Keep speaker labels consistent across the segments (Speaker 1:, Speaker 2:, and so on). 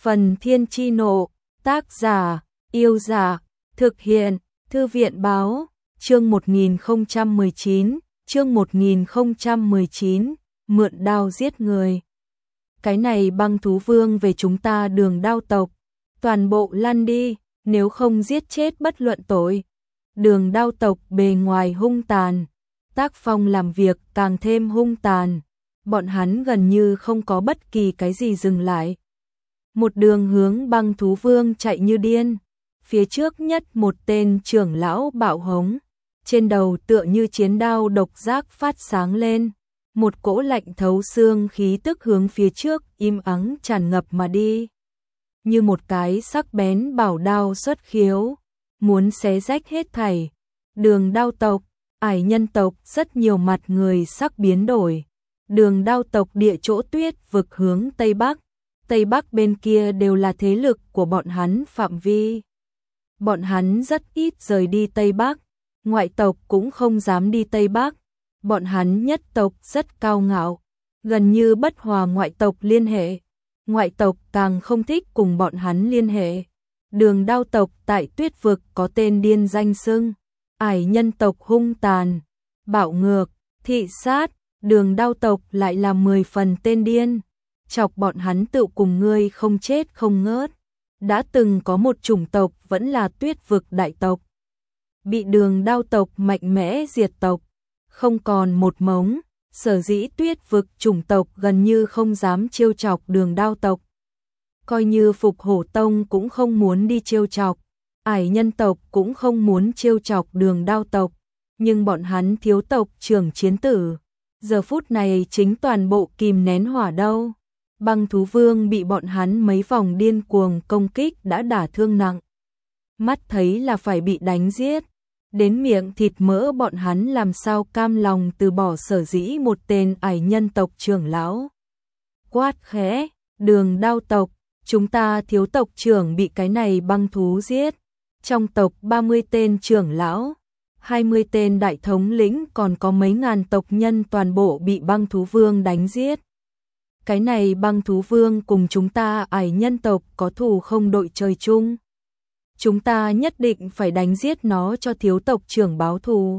Speaker 1: Phần Thiên Chi Nộ, tác giả, Yêu Dạ, thực hiện, Thư viện Báo, chương 1019, mượn đao giết người. Cái này băng thú vương về chúng ta Đường Đao tộc, toàn bộ lăn đi, nếu không giết chết bất luận tội. Đường Đao tộc bề ngoài hung tàn, tác phong làm việc càng thêm hung tàn, bọn hắn gần như không có bất kỳ cái gì dừng lại. Một đường hướng băng thú vương chạy như điên, phía trước nhất một tên trưởng lão bạo hống, trên đầu tựa như chiến đao độc giác phát sáng lên, một cỗ lạnh thấu xương khí tức hướng phía trước im ắng tràn ngập mà đi. Như một cái sắc bén bảo đao xuất khiếu, muốn xé rách hết thảy. Đường Đao tộc, Ải Nhân tộc rất nhiều mặt người sắc biến đổi. Đường Đao tộc địa chỗ tuyết vực hướng Tây Bắc bên kia đều là thế lực của bọn hắn phạm vi. Bọn hắn rất ít rời đi Tây Bắc, ngoại tộc cũng không dám đi Tây Bắc. Bọn hắn nhất tộc rất cao ngạo, gần như bất hòa ngoại tộc liên hệ. Ngoại tộc càng không thích cùng bọn hắn liên hệ. Đường Đao tộc tại tuyết vực có tên điên danh xưng. Ải Nhân tộc hung tàn, bạo ngược, thị sát. Đường Đao tộc lại là 10 phần tên điên. Chọc bọn hắn tự cùng ngươi không chết không ngớt. Đã từng có một chủng tộc vẫn là tuyết vực đại tộc, bị Đường Đao tộc mạnh mẽ diệt tộc, không còn một mống. Sở dĩ tuyết vực chủng tộc gần như không dám trêu chọc Đường Đao tộc. Coi như Phục Hổ Tông cũng không muốn đi trêu chọc, Ải Nhân tộc cũng không muốn trêu chọc Đường Đao tộc, nhưng bọn hắn thiếu tộc trưởng chiến tử, giờ phút này chính toàn bộ kìm nén hỏa đâu. Băng thú vương bị bọn hắn mấy vòng điên cuồng công kích đã đả thương nặng, mắt thấy là phải bị đánh giết, đến miệng thịt mỡ bọn hắn làm sao cam lòng từ bỏ. Sở dĩ một tên Ải Nhân tộc trưởng lão quát khẽ, Đường Đao tộc, chúng ta thiếu tộc trưởng bị cái này băng thú giết. Trong tộc 30 tên trưởng lão, 20 tên đại thống lĩnh còn có mấy ngàn tộc nhân toàn bộ bị băng thú vương đánh giết. Cái này băng thú vương cùng chúng ta Ải Nhân tộc có thù không đội trời chung. Chúng ta nhất định phải đánh giết nó cho thiếu tộc trưởng báo thù.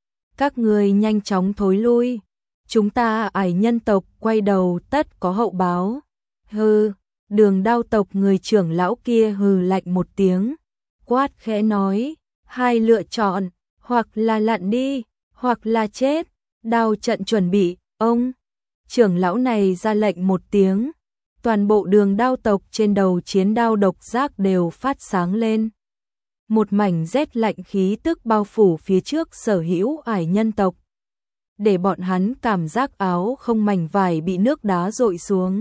Speaker 1: Các người nhanh chóng thối lui. Chúng ta Ải Nhân tộc quay đầu tất có hậu báo. Hừ, Đường Đao tộc người trưởng lão kia hừ lạnh một tiếng, quát khẽ nói, hai lựa chọn, hoặc là lặn đi, hoặc là chết. Đao trận chuẩn bị, ông. Trưởng lão này ra lệnh một tiếng, toàn bộ Đường Đao tộc trên đầu chiến đao độc giác đều phát sáng lên. Một mảnh rét lạnh khí tức bao phủ phía trước sở hữu Ải Nhân tộc, để bọn hắn cảm giác áo không mảnh vải bị nước đá dội xuống.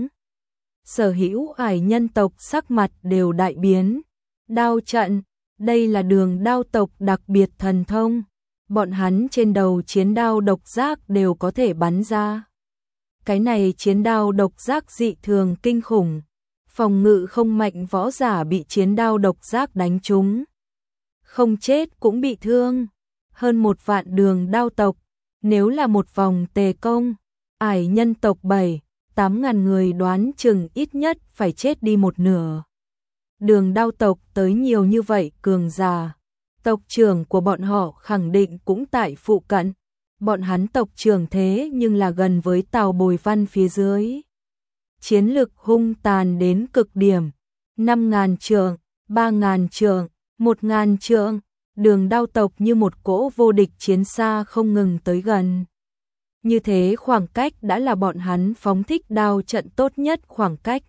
Speaker 1: Sở hữu Ải Nhân tộc sắc mặt đều đại biến. Đao trận, đây là Đường Đao tộc đặc biệt thần thông, bọn hắn trên đầu chiến đao độc giác đều có thể bắn ra. Cái này chiến đao độc giác dị thường kinh khủng, phòng ngự không mạnh võ giả bị chiến đao độc giác đánh trúng, không chết cũng bị thương. Hơn 1 vạn Đường Đao tộc, nếu là một vòng tề công, Ải Nhân tộc 7-8 ngàn người đoán chừng ít nhất phải chết đi một nửa. Đường Đao tộc tới nhiều như vậy cường giả, tộc trưởng của bọn họ khẳng định cũng tại phụ cận. Bọn hắn tộc trưởng thế nhưng là gần với Tào Bồi Văn phía dưới. Chiến lực hung tàn đến cực điểm, 5.000 trượng, 3.000 trượng, 1.000 trượng. Đường Đao tộc như một cỗ vô địch chiến xa không ngừng tới gần. Như thế khoảng cách đã là bọn hắn phóng thích đao trận tốt nhất khoảng cách.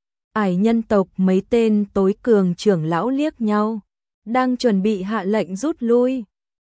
Speaker 1: Ải Nhân tộc mấy tên tối cường trưởng lão liếc nhau, đang chuẩn bị hạ lệnh rút lui.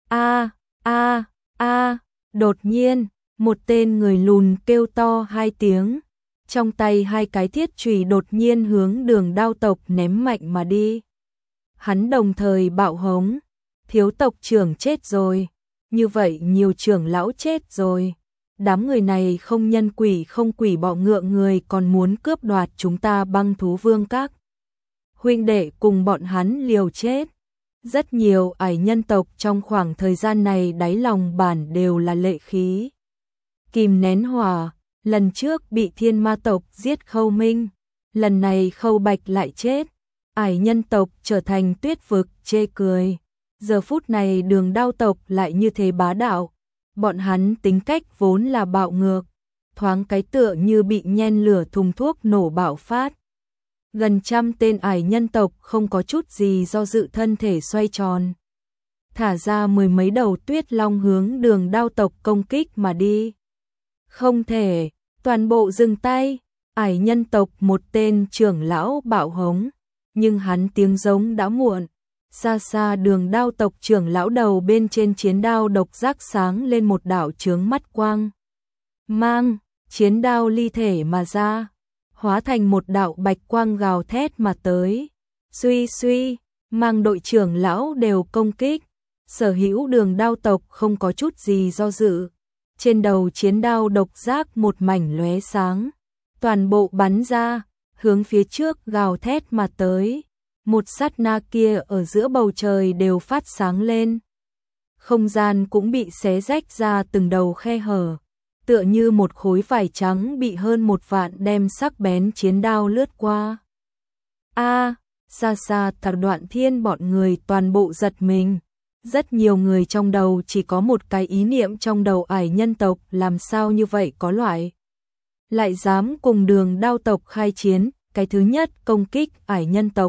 Speaker 1: Đột nhiên, một tên người lùn kêu to 2 tiếng, trong tay 2 cái thiết chùy đột nhiên hướng Đường Đao tộc ném mạnh mà đi. Hắn đồng thời bạo hống, thiếu tộc trưởng chết rồi, như vậy nhiều trưởng lão chết rồi. Đám người này không nhân quỷ không quỷ bọ ngựa người còn muốn cướp đoạt chúng ta băng thú vương các huynh đệ cùng bọn hắn liều chết. Rất nhiều Ải Nhân tộc trong khoảng thời gian này đáy lòng bản đều là lệ khí. Kìm nén hỏa, lần trước bị Thiên Ma tộc giết Khâu Minh, Lần này Khâu Bạch lại chết, ải nhân tộc trở thành tuyết vực chê cười. Giờ phút này Đường Đao tộc lại như thế bá đạo, bọn hắn tính cách vốn là bạo ngược, thoáng cái tựa như bị nhen lửa thùng thuốc nổ bạo phát. Gần 100 tên ải nhân tộc không có chút gì do dự, thân thể xoay tròn, thả ra 10 mấy đầu tuyết long hướng Đường Đao tộc công kích mà đi. Không thể, toàn bộ dừng tay. Ải nhân tộc một tên trưởng lão bạo hống, nhưng hắn tiếng giống đã muộn. Xa xa Đường Đao tộc trưởng lão đầu bên trên chiến đao độc giác sáng lên một đạo chướng mắt quang mang, chiến đao ly thể mà ra, hóa thành một đạo bạch quang gào thét mà tới. Suy suy, mang đội trưởng lão đều công kích, sở hữu Đường Đao tộc không có chút gì do dự. Trên đầu chiến đao độc giác một mảnh lóe sáng, toàn bộ bắn ra, hướng phía trước gào thét mà tới. Một sát na kia ở giữa bầu trời đều phát sáng lên. Không gian cũng bị xé rách ra từng đầu khe hở, tựa như một khối vải trắng bị hơn 1 vạn đem sắc bén chiến đao lướt qua. Xa xa Thạc Đoạn Thiên bọn người toàn bộ giật mình. Rất nhiều người trong đầu chỉ có một cái ý niệm trong đầu, ải nhân tộc làm sao như vậy có loại lại dám cùng Đường Đao tộc khai chiến. Cái thứ nhất công kích ải nhân tộc,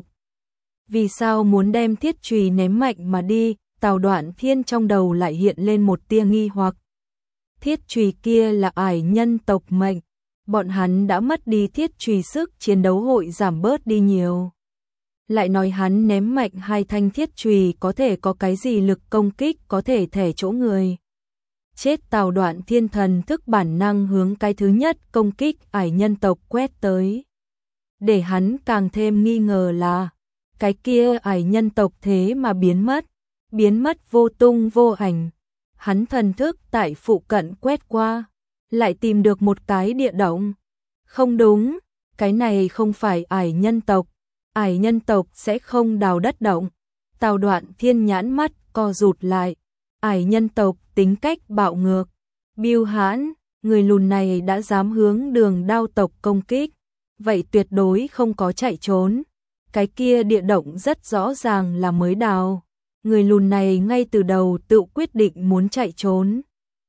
Speaker 1: vì sao muốn đem thiết chùy ném mạnh mà đi? Tào Đoạn Thiên trong đầu lại hiện lên một tia nghi hoặc. Thiết chùy kia là ải nhân tộc mệnh, bọn hắn đã mất đi thiết chùy, sức chiến đấu hội giảm bớt đi nhiều. Lại nói hắn ném mạnh 2 thanh thiết chùy có thể có cái gì lực công kích có thể thẻ chỗ người. Chết. Tào Đoạn Thiên thần thức bản năng hướng cái thứ nhất công kích ải nhân tộc quét tới. Để hắn càng thêm nghi ngờ là cái kia ải nhân tộc thế mà biến mất vô tung vô ảnh. Hắn thần thức tại phụ cận quét qua, lại tìm được một cái địa động. Không đúng, cái này không phải ải nhân tộc. Ải nhân tộc sẽ không đào đất động. Tào Đoạn Thiên nhãn mắt co rụt lại. Ải nhân tộc tính cách bạo ngược, biêu hãn, người lùn này đã dám hướng Đường Đao tộc công kích, vậy tuyệt đối không có chạy trốn. Cái kia địa động rất rõ ràng là mới đào, người lùn này ngay từ đầu tự quyết định muốn chạy trốn.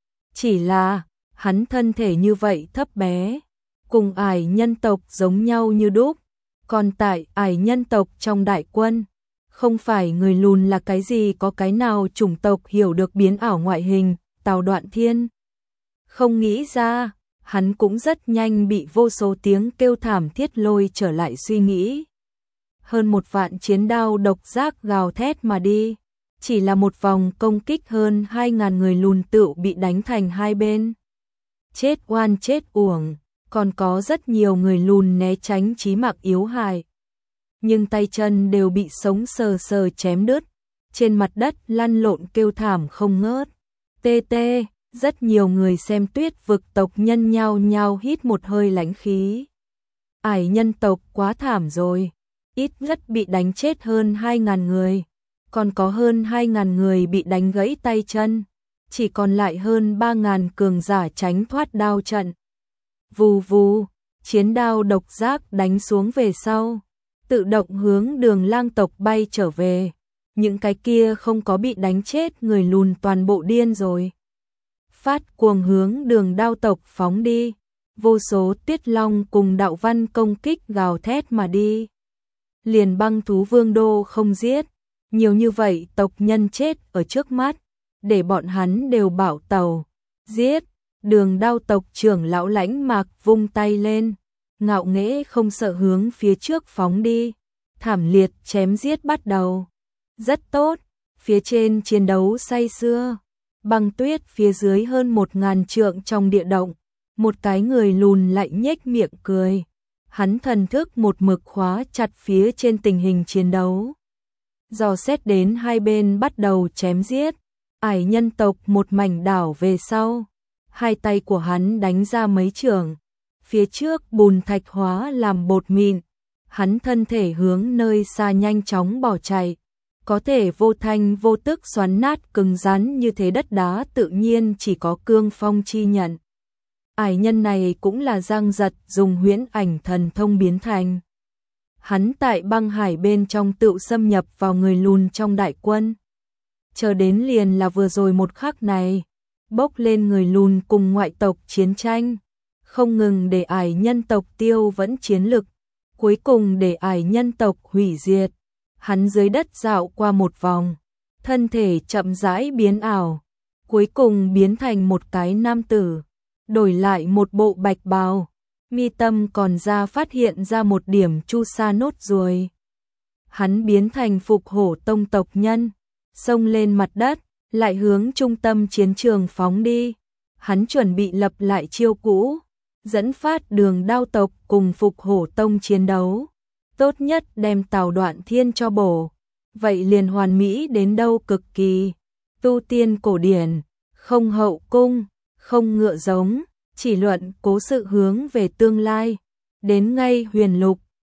Speaker 1: Chỉ là, hắn thân thể như vậy thấp bé, cùng ải nhân tộc giống nhau như đúc. Còn tại ải nhân tộc trong đại quân, không phải người lùn là cái gì, có cái nào chủng tộc hiểu được biến ảo ngoại hình. Tào Đoạn Thiên không nghĩ ra, hắn cũng rất nhanh bị vô số tiếng kêu thảm thiết lôi trở lại suy nghĩ. Hơn 1 vạn chiến đao độc giác gào thét mà đi, chỉ là một vòng công kích hơn 2.000 người lùn tựu bị đánh thành hai bên. Chết oan chết uổng, còn có rất nhiều người lùn né tránh chí mạng yếu hại, nhưng tay chân đều bị sống sờ sờ chém đứt, trên mặt đất lăn lộn kêu thảm không ngớt. Tê, rất nhiều người xem tuyết vực tộc nhân nhao nhao hít một hơi lãnh khí. Ải nhân tộc quá thảm rồi, ít nhất bị đánh chết hơn 2.000 người, còn có hơn 2.000 người bị đánh gãy tay chân, chỉ còn lại hơn 3.000 cường giả tránh thoát đao trận. Vù vù, chiến đao độc giác đánh xuống về sau, tự động hướng Đường Lang tộc bay trở về. Những cái kia không có bị đánh chết người lùn toàn bộ điên rồi, phát cuồng hướng Đường Đao tộc phóng đi. Vô số tuyết long cùng đạo văn công kích gào thét mà đi. Liền Băng Thú Vương đô không giết, nhiều như vậy tộc nhân chết ở trước mắt, để bọn hắn đều bảo tàu giết. Đường Đao tộc trưởng lão Lãnh Mạc vung tay lên, ngạo nghễ không sợ hướng phía trước phóng đi. Thảm liệt chém giết bắt đầu. Rất tốt, phía trên chiến đấu say sưa. Băng tuyết phía dưới hơn 1.000 trượng trong địa động, một cái người lùn lại nhếch miệng cười. Hắn thần thức một mực khóa chặt phía trên tình hình chiến đấu, dò xét đến hai bên bắt đầu chém giết. Ải nhân tộc một mảnh đảo về sau, hai tay của hắn đánh ra mấy trường, phía trước bùn thạch hóa làm bột mịn. Hắn thân thể hướng nơi xa nhanh chóng bỏ chạy, có thể vô thanh vô tức xoắn nát cứng rắn như thế đất đá, tự nhiên chỉ có Cương Phong chi nhận. Ải nhân này cũng là Giang Giật dùng huyễn ảnh thần thông biến thành. Hắn tại băng hải bên trong tự xâm nhập vào người lùn trong đại quân. Chờ đến liền là vừa rồi một khắc này, bốc lên người lùn cùng ngoại tộc chiến tranh, không ngừng để ải nhân tộc tiêu vẫn chiến lực, cuối cùng để ải nhân tộc hủy diệt. Hắn dưới đất dạo qua một vòng, thân thể chậm rãi biến ảo, cuối cùng biến thành một cái nam tử, đổi lại một bộ bạch bào, mi tâm còn ra phát hiện ra một điểm chu sa nốt ruồi. Hắn biến thành Phục Hổ Tông tộc nhân, xông lên mặt đất, lại hướng trung tâm chiến trường phóng đi. Hắn chuẩn bị lập lại chiêu cũ, dẫn phát Đường Đao tộc cùng Phục Hổ Tông chiến đấu. Tốt nhất đem Tào Đoạn Thiên cho bổ, vậy liền hoàn mỹ đến đâu cực kỳ. Tu tiên cổ điển, không hậu cung, không ngựa giống, chỉ luận cố sự hướng về tương lai. Đến ngay huyền lục,